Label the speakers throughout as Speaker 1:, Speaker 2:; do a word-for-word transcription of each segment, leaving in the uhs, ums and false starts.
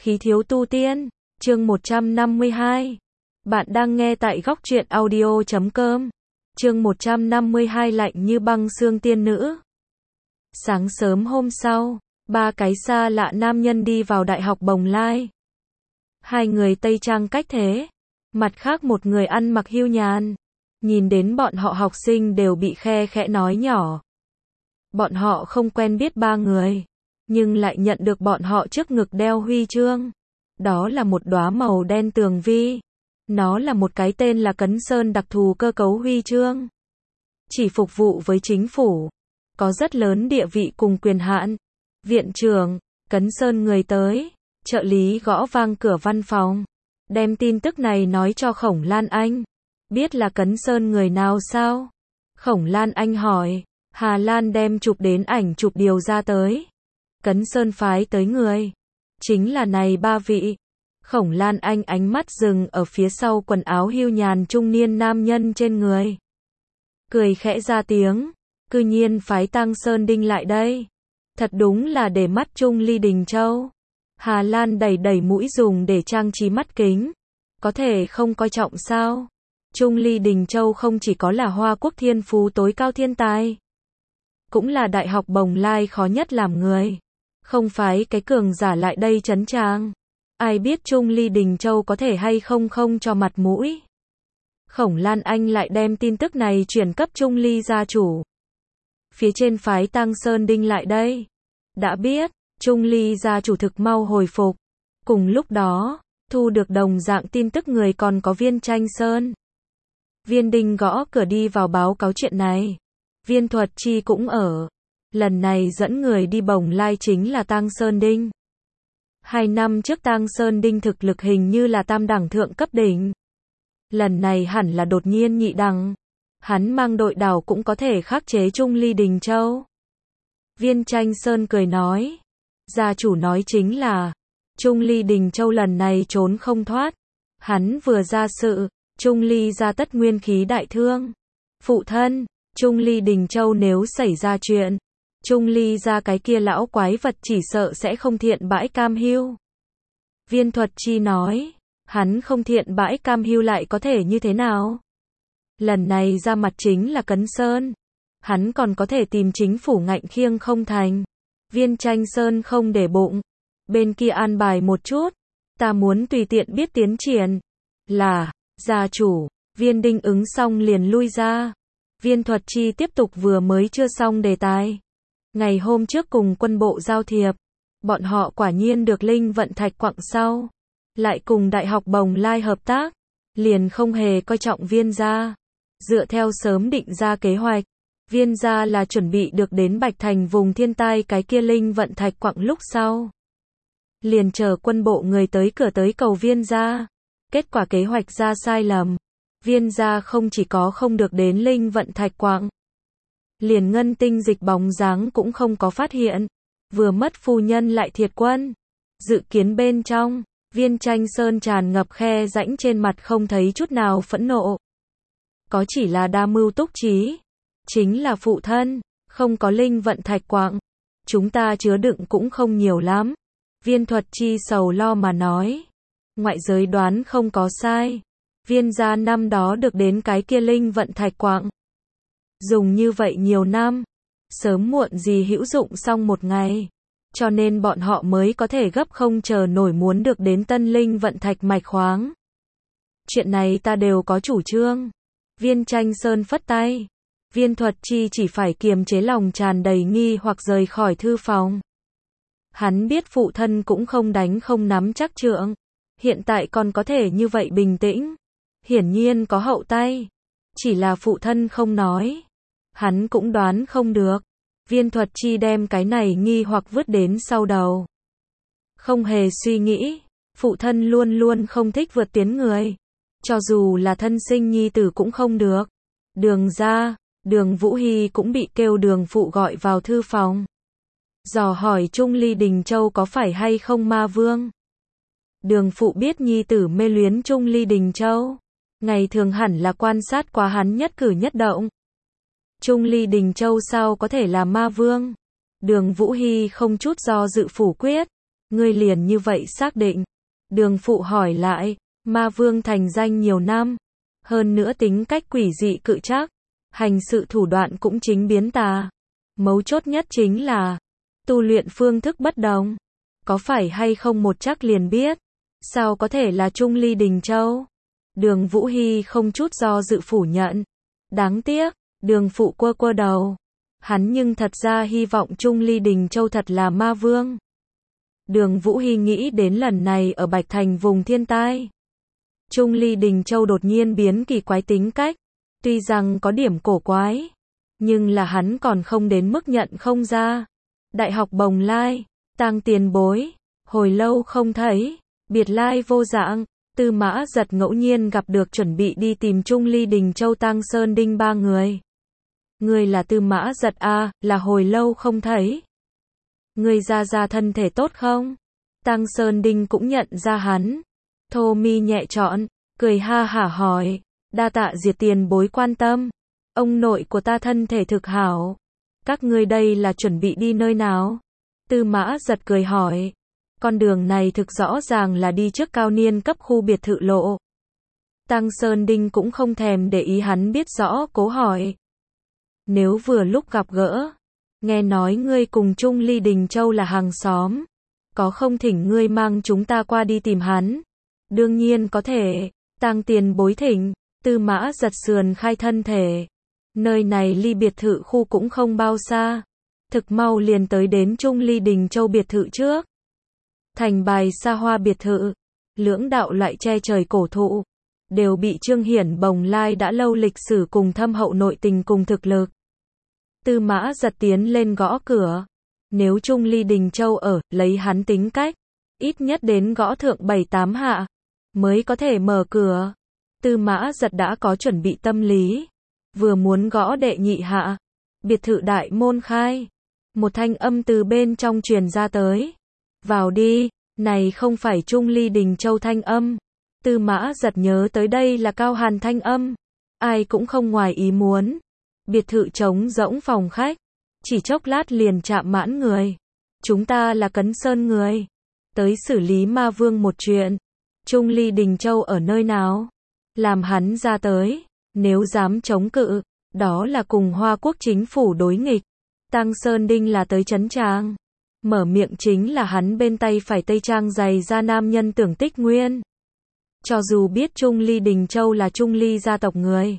Speaker 1: Khí thiếu tu tiên, chương một trăm năm mươi hai. Bạn đang nghe tại góc truyện audio chấm com. Chương một trăm năm mươi hai lạnh như băng xương tiên nữ. Sáng sớm hôm sau, ba cái xa lạ nam nhân đi vào Đại học Bồng Lai. Hai người tây trang cách thế, mặt khác một người ăn mặc hiu nhàn. Nhìn đến bọn họ học sinh đều bị khe khẽ nói nhỏ. Bọn họ không quen biết ba người, nhưng lại nhận được bọn họ trước ngực đeo huy chương. Đó là một đóa màu đen tường vi. Nó là một cái tên là Cấn Sơn đặc thù cơ cấu huy chương. Chỉ phục vụ với chính phủ. Có rất lớn địa vị cùng quyền hạn. Viện trưởng, Cấn Sơn người tới. Trợ lý gõ vang cửa văn phòng. Đem tin tức này nói cho Khổng Lan Anh. Biết là Cấn Sơn người nào sao? Khổng Lan Anh hỏi. Hà Lan đem chụp đến ảnh chụp điều ra tới. Cấn Sơn phái tới người. Chính là này ba vị. Khổng Lan Anh ánh mắt dừng ở phía sau quần áo hiu nhàn trung niên nam nhân trên người. Cười khẽ ra tiếng. Cư nhiên phái Tăng Sơn Đinh lại đây. Thật đúng là để mắt Trung Ly Đình Châu. Hà Lan đẩy đẩy mũi dùng để trang trí mắt kính. Có thể không coi trọng sao? Trung Ly Đình Châu không chỉ có là Hoa Quốc thiên phú tối cao thiên tài. Cũng là Đại học Bồng Lai khó nhất làm người. Không phái cái cường giả lại đây trấn trang. Ai biết Trung Ly Đình Châu có thể hay không không cho mặt mũi. Khổng Lan Anh lại đem tin tức này chuyển cấp Trung Ly gia chủ. Phía trên phái Tăng Sơn Đinh lại đây. Đã biết, Trung Ly gia chủ thực mau hồi phục. Cùng lúc đó, thu được đồng dạng tin tức người còn có Viên Tranh Sơn. Viên Đinh gõ cửa đi vào báo cáo chuyện này. Viên Thuật Chi cũng ở. Lần này dẫn người đi Bồng Lai chính là Tăng Sơn Đinh. Hai năm trước Tăng Sơn Đinh thực lực hình như là tam đẳng thượng cấp đỉnh. Lần này hẳn là đột nhiên nhị đẳng. Hắn mang đội đảo cũng có thể khắc chế Trung Ly Đình Châu. Viên Tranh Sơn cười nói. Gia chủ nói chính là, Trung Ly Đình Châu lần này trốn không thoát. Hắn vừa ra sự, Trung Ly ra tất nguyên khí đại thương. Phụ thân, Trung Ly Đình Châu nếu xảy ra chuyện, Trung Ly ra cái kia lão quái vật chỉ sợ sẽ không thiện bãi cam hưu. Viên Thuật Chi nói, hắn không thiện bãi cam hưu lại có thể như thế nào? Lần này ra mặt chính là Cấn Sơn. Hắn còn có thể tìm chính phủ ngạnh khiêng không thành. Viên Tranh Sơn không để bụng. Bên kia an bài một chút. Ta muốn tùy tiện biết tiến triển. Là, gia chủ. Viên Đinh ứng xong liền lui ra. Viên Thuật Chi tiếp tục vừa mới chưa xong đề tài. Ngày hôm trước cùng quân bộ giao thiệp. Bọn họ quả nhiên được Linh Vận Thạch quặng sau. Lại cùng Đại học Bồng Lai hợp tác. Liền không hề coi trọng Viên gia. Dựa theo sớm định ra kế hoạch. Viên gia là chuẩn bị được đến Bạch Thành vùng thiên tai cái kia Linh Vận Thạch quặng lúc sau. Liền chờ quân bộ người tới cửa tới cầu Viên gia. Kết quả kế hoạch ra sai lầm. Viên gia không chỉ có không được đến Linh Vận Thạch quặng. Liền ngân tinh dịch bóng dáng cũng không có phát hiện. Vừa mất phu nhân lại thiệt quân. Dự kiến bên trong, Viên Tranh Sơn tràn ngập khe rãnh trên mặt không thấy chút nào phẫn nộ. Có chỉ là đa mưu túc trí. Chính là phụ thân, không có Linh Vận Thạch quặng. Chúng ta chứa đựng cũng không nhiều lắm. Viên Thuật Chi sầu lo mà nói. Ngoại giới đoán không có sai. Viên gia năm đó được đến cái kia Linh Vận Thạch quặng. Dùng như vậy nhiều năm. Sớm muộn gì hữu dụng xong một ngày. Cho nên bọn họ mới có thể gấp không chờ nổi muốn được đến tân Linh Vận Thạch mạch khoáng. Chuyện này ta đều có chủ trương. Viên Tranh Sơn phất tay. Viên Thuật Chi chỉ phải kiềm chế lòng tràn đầy nghi hoặc rời khỏi thư phòng. Hắn biết phụ thân cũng không đánh không nắm chắc trượng. Hiện tại còn có thể như vậy bình tĩnh. Hiển nhiên có hậu tay. Chỉ là phụ thân không nói. Hắn cũng đoán không được. Viên Thuật Chi đem cái này nghi hoặc vứt đến sau đầu. Không hề suy nghĩ. Phụ thân luôn luôn không thích vượt tiến người. Cho dù là thân sinh nhi tử cũng không được. Đường ra, Đường Vũ Hy cũng bị kêu Đường phụ gọi vào thư phòng. Dò hỏi Trung Ly Đình Châu có phải hay không ma vương. Đường phụ biết nhi tử mê luyến Trung Ly Đình Châu. Ngày thường hẳn là quan sát qua hắn nhất cử nhất động. Trung Ly Đình Châu sao có thể là ma vương. Đường Vũ Hy không chút do dự phủ quyết. Ngươi liền như vậy xác định. Đường Phụ hỏi lại, Ma Vương thành danh nhiều năm. Hơn nữa tính cách quỷ dị cự trác. Hành sự thủ đoạn cũng chính biến tà. Mấu chốt nhất chính là, tu luyện phương thức bất đồng. Có phải hay không một chắc liền biết. Sao có thể là Trung Ly Đình Châu? Đường Vũ Hy không chút do dự phủ nhận. Đáng tiếc, Đường Phụ quơ quơ đầu. Hắn nhưng thật ra hy vọng Trung Ly Đình Châu thật là ma vương. Đường Vũ Hy nghĩ đến lần này ở Bạch Thành vùng thiên tai. Trung Ly Đình Châu đột nhiên biến kỳ quái tính cách. Tuy rằng có điểm cổ quái, nhưng là hắn còn không đến mức nhận không ra. Đại học Bồng Lai, Tang tiền bối, hồi lâu không thấy, biệt lai vô dạng. Tư Mã Giật ngẫu nhiên gặp được chuẩn bị đi tìm Trung Ly Đình Châu Tang Sơn Đinh ba người. Người là Tư Mã Giật à, là hồi lâu không thấy. Người ra ra thân thể tốt không? Tang Sơn Đinh cũng nhận ra hắn. Thô mi nhẹ trọn, cười ha hả hỏi, đa tạ Diệt tiền bối quan tâm. Ông nội của ta thân thể thực hảo. Các ngươi đây là chuẩn bị đi nơi nào? Tư Mã Giật cười hỏi. Con đường này thực rõ ràng là đi trước cao niên cấp khu biệt thự lộ. Tang Sơn Đinh cũng không thèm để ý hắn biết rõ, cố hỏi. Nếu vừa lúc gặp gỡ, nghe nói ngươi cùng Trung Ly Đình Châu là hàng xóm, có không thỉnh ngươi mang chúng ta qua đi tìm hắn? Đương nhiên có thể. Tang tiền bối thỉnh. Tư Mã Giật sườn khai thân thể. Nơi này ly biệt thự khu cũng không bao xa. Thực mau liền tới đến Trung Ly Đình Châu biệt thự trước. Thành bài xa hoa biệt thự, lưỡng đạo loại che trời cổ thụ, đều bị Trương Hiển Bồng Lai đã lâu lịch sử cùng thâm hậu nội tình cùng thực lực. Tư Mã Giật tiến lên gõ cửa. Nếu Trung Ly Đình Châu ở, lấy hắn tính cách, ít nhất đến gõ thượng bảy tám hạ, mới có thể mở cửa. Tư Mã Giật đã có chuẩn bị tâm lý. Vừa muốn gõ đệ nhị hạ, biệt thự đại môn khai. Một thanh âm từ bên trong truyền ra tới. Vào đi, này không phải Trung Ly Đình Châu thanh âm. Tư Mã Giật nhớ tới đây là Cao Hàn thanh âm. Ai cũng không ngoài ý muốn. Biệt thự trống rỗng phòng khách. Chỉ chốc lát liền chạm mãn người. Chúng ta là Cấn Sơn người. Tới xử lý ma vương một chuyện. Trung Ly Đình Châu ở nơi nào? Làm hắn ra tới. Nếu dám chống cự, đó là cùng Hoa Quốc chính phủ đối nghịch. Tang Sơn Đinh là tới trấn Trang. Mở miệng chính là hắn bên tay phải tây trang dày ra nam nhân Tưởng Tích Nguyên. Cho dù biết Trung Ly Đình Châu là Trung Ly gia tộc người.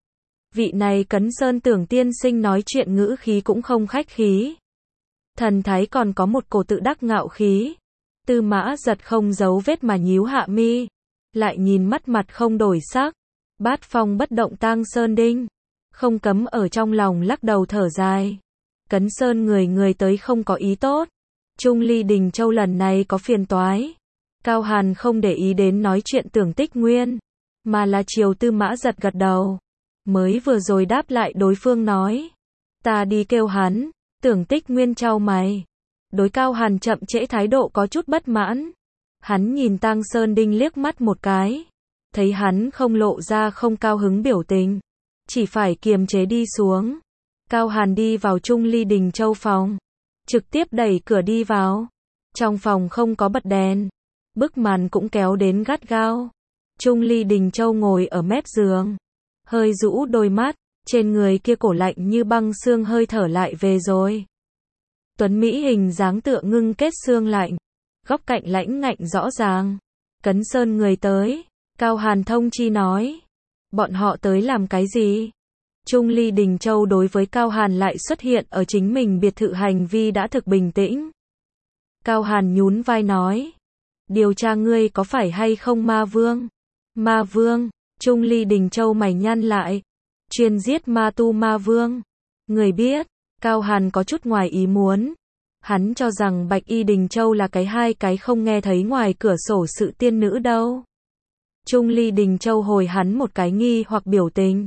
Speaker 1: Vị này Cấn Sơn Tưởng tiên sinh nói chuyện ngữ khí cũng không khách khí. Thần thái còn có một cổ tự đắc ngạo khí. Tư Mã Giật không giấu vết mà nhíu hạ mi. Lại nhìn mắt mặt không đổi sắc. Bát phong bất động Tang Sơn Đinh. Không cấm ở trong lòng lắc đầu thở dài. Cấn Sơn người người tới không có ý tốt. Trung Ly Đình Châu lần này có phiền toái. Cao Hàn không để ý đến nói chuyện Tưởng Tích Nguyên, mà là chiều Tư Mã Giật gật đầu. Mới vừa rồi đáp lại đối phương nói. Ta đi kêu hắn. Tưởng Tích Nguyên chau mày. Đối Cao Hàn chậm trễ thái độ có chút bất mãn. Hắn nhìn Tang Sơn Đinh liếc mắt một cái. Thấy hắn không lộ ra không cao hứng biểu tình. Chỉ phải kiềm chế đi xuống. Cao Hàn đi vào Trung Ly Đình Châu phòng. Trực tiếp đẩy cửa đi vào. Trong phòng không có bật đèn. Bức màn cũng kéo đến gắt gao. Trung Ly Đình Châu ngồi ở mép giường. Hơi rũ đôi mắt. Trên người kia cổ lạnh như băng xương hơi thở lại về rồi. Tuấn Mỹ hình dáng tựa ngưng kết xương lạnh. Góc cạnh lãnh ngạnh rõ ràng. Cấn Sơn người tới. Cao Hàn thông chi nói. Bọn họ tới làm cái gì? Trung Ly Đình Châu đối với Cao Hàn lại xuất hiện ở chính mình biệt thự hành vi đã thực bình tĩnh. Cao Hàn nhún vai nói. Điều tra ngươi có phải hay không ma vương? Ma vương? Trung Ly Đình Châu mày nhăn lại. Chuyên giết ma tu ma vương. Người biết. Cao Hàn có chút ngoài ý muốn. Hắn cho rằng Bạch Y Đình Châu là cái hai cái không nghe thấy ngoài cửa sổ sự tiên nữ đâu. Trung Ly Đình Châu hồi hắn một cái nghi hoặc biểu tình.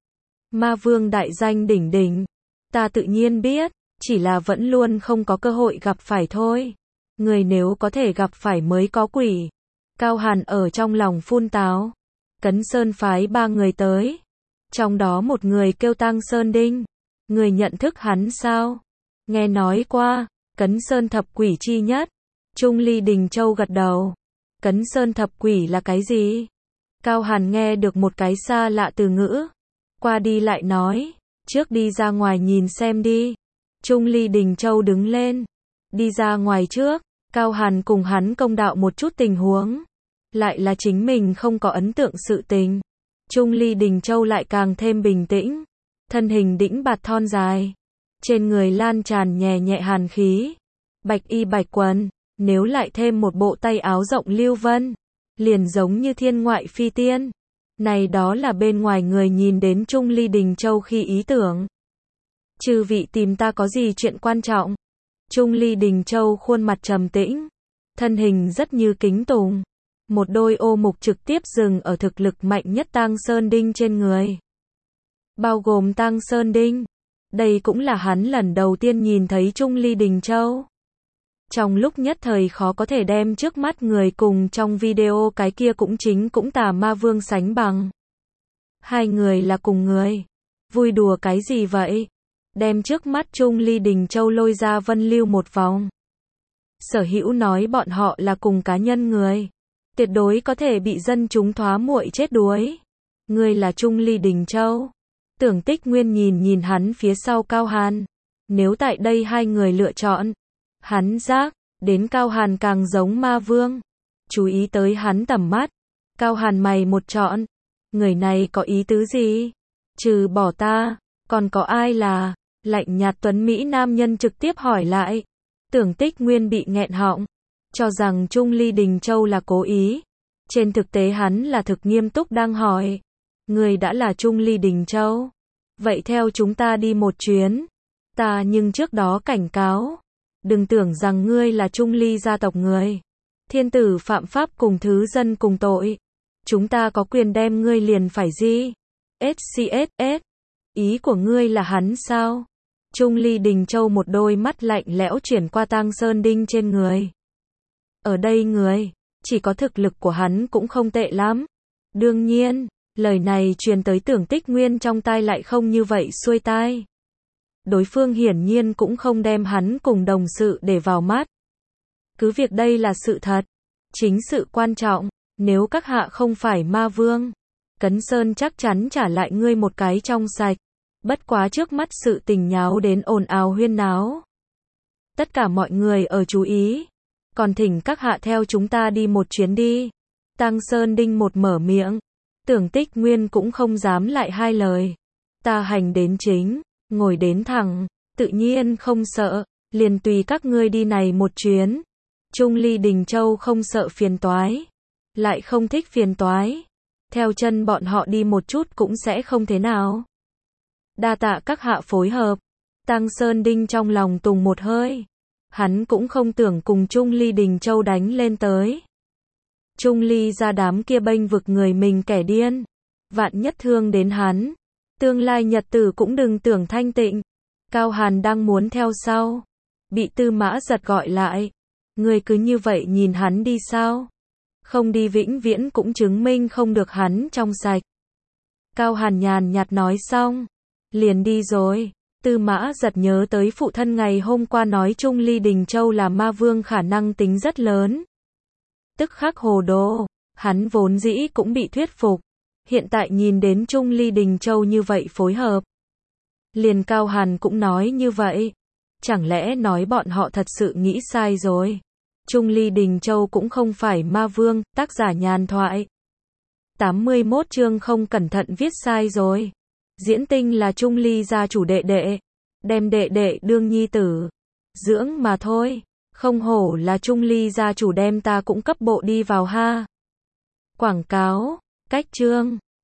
Speaker 1: Ma vương đại danh đỉnh đỉnh. Ta tự nhiên biết. Chỉ là vẫn luôn không có cơ hội gặp phải thôi. Người nếu có thể gặp phải mới có quỷ. Cao Hàn ở trong lòng phun táo. Cấn Sơn phái ba người tới. Trong đó một người kêu Tang Sơn Đinh. Người nhận thức hắn sao? Nghe nói qua. Cấn Sơn thập quỷ chi nhất. Trung Ly Đình Châu gật đầu. Cấn Sơn thập quỷ là cái gì? Cao Hàn nghe được một cái xa lạ từ ngữ. Qua đi lại nói, trước đi ra ngoài nhìn xem đi. Trung Ly Đình Châu đứng lên. Đi ra ngoài trước, Cao Hàn cùng hắn công đạo một chút tình huống. Lại là chính mình không có ấn tượng sự tình. Trung Ly Đình Châu lại càng thêm bình tĩnh. Thân hình đĩnh bạt thon dài. Trên người lan tràn nhẹ nhẹ hàn khí. Bạch y bạch quần. Nếu lại thêm một bộ tay áo rộng lưu vân. Liền giống như thiên ngoại phi tiên. Này đó là bên ngoài người nhìn đến Trung Ly Đình Châu khi ý tưởng. Chư vị tìm ta có gì chuyện quan trọng? Trung Ly Đình Châu khuôn mặt trầm tĩnh. Thân hình rất như kính tùng. Một đôi ô mục trực tiếp dừng ở thực lực mạnh nhất Tang Sơn Đinh trên người. Bao gồm Tang Sơn Đinh. Đây cũng là hắn lần đầu tiên nhìn thấy Trung Ly Đình Châu. Trong lúc nhất thời khó có thể đem trước mắt người cùng trong video cái kia cũng chính cũng tà ma vương sánh bằng. Hai người là cùng người. Vui đùa cái gì vậy? Đem trước mắt Trung Ly Đình Châu lôi ra vân lưu một vòng. Sở Hữu nói bọn họ là cùng cá nhân người. Tuyệt đối có thể bị dân chúng thoá muội chết đuối. Người là Trung Ly Đình Châu. Tưởng Tích Nguyên nhìn nhìn hắn phía sau Cao Hàn. Nếu tại đây hai người lựa chọn, hắn giác, đến Cao Hàn càng giống ma vương. Chú ý tới hắn tầm mắt. Cao Hàn mày một chọn. Người này có ý tứ gì? Trừ bỏ ta, còn có ai là? Lạnh nhạt tuấn Mỹ nam nhân trực tiếp hỏi lại. Tưởng Tích Nguyên bị nghẹn họng. Cho rằng Trung Ly Đình Châu là cố ý. Trên thực tế hắn là thực nghiêm túc đang hỏi. Người đã là Trung Ly Đình Châu. Vậy theo chúng ta đi một chuyến. Ta nhưng trước đó cảnh cáo. Đừng tưởng rằng ngươi là Trung Ly gia tộc người. Thiên tử phạm pháp cùng thứ dân cùng tội. Chúng ta có quyền đem ngươi liền phải gì? ét xê ét ét. Ý của ngươi là hắn sao? Trung Ly Đình Châu một đôi mắt lạnh lẽo chuyển qua Tang Sơn Đinh trên người. Ở đây người, chỉ có thực lực của hắn cũng không tệ lắm. Đương nhiên, lời này truyền tới Tưởng Tích Nguyên trong tai lại không như vậy xuôi tai. Đối phương hiển nhiên cũng không đem hắn cùng đồng sự để vào mắt. Cứ việc đây là sự thật. Chính sự quan trọng, nếu các hạ không phải ma vương, Cấn Sơn chắc chắn trả lại ngươi một cái trong sạch. Bất quá trước mắt sự tình nháo đến ồn ào huyên náo. Tất cả mọi người ở chú ý. Còn thỉnh các hạ theo chúng ta đi một chuyến đi. Tang Sơn Đinh một mở miệng. Tưởng Tích Nguyên cũng không dám lại hai lời. Ta hành đến chính, ngồi đến thẳng, tự nhiên không sợ, liền tùy các ngươi đi này một chuyến. Trung Ly Đình Châu không sợ phiền toái, lại không thích phiền toái. Theo chân bọn họ đi một chút cũng sẽ không thế nào. Đa tạ các hạ phối hợp. Tang Sơn Đinh trong lòng tùng một hơi. Hắn cũng không tưởng cùng Trung Ly Đình Châu đánh lên tới. Trung Ly ra đám kia bênh vực người mình kẻ điên. Vạn nhất thương đến hắn. Tương lai nhật tử cũng đừng tưởng thanh tịnh. Cao Hàn đang muốn theo sau. Bị Tư Mã Giật gọi lại. Người cứ như vậy nhìn hắn đi sao? Không đi vĩnh viễn cũng chứng minh không được hắn trong sạch. Cao Hàn nhàn nhạt nói xong. Liền đi rồi. Tư Mã Giật nhớ tới phụ thân ngày hôm qua nói Trung Ly Đình Châu là ma vương khả năng tính rất lớn. Tức khắc hồ đồ. Hắn vốn dĩ cũng bị thuyết phục. Hiện tại nhìn đến Trung Ly Đình Châu như vậy phối hợp. Liền Cao Hàn cũng nói như vậy. Chẳng lẽ nói bọn họ thật sự nghĩ sai rồi? Trung Ly Đình Châu cũng không phải ma vương, tác giả nhàn thoại. tám mươi mốt chương không cẩn thận viết sai rồi. Diễn tinh là Trung Ly gia chủ đệ đệ. Đem đệ đệ đương nhi tử. Dưỡng mà thôi. Không hổ là Trung Ly gia chủ đem ta cũng cấp bộ đi vào ha. Quảng cáo. Cách chương.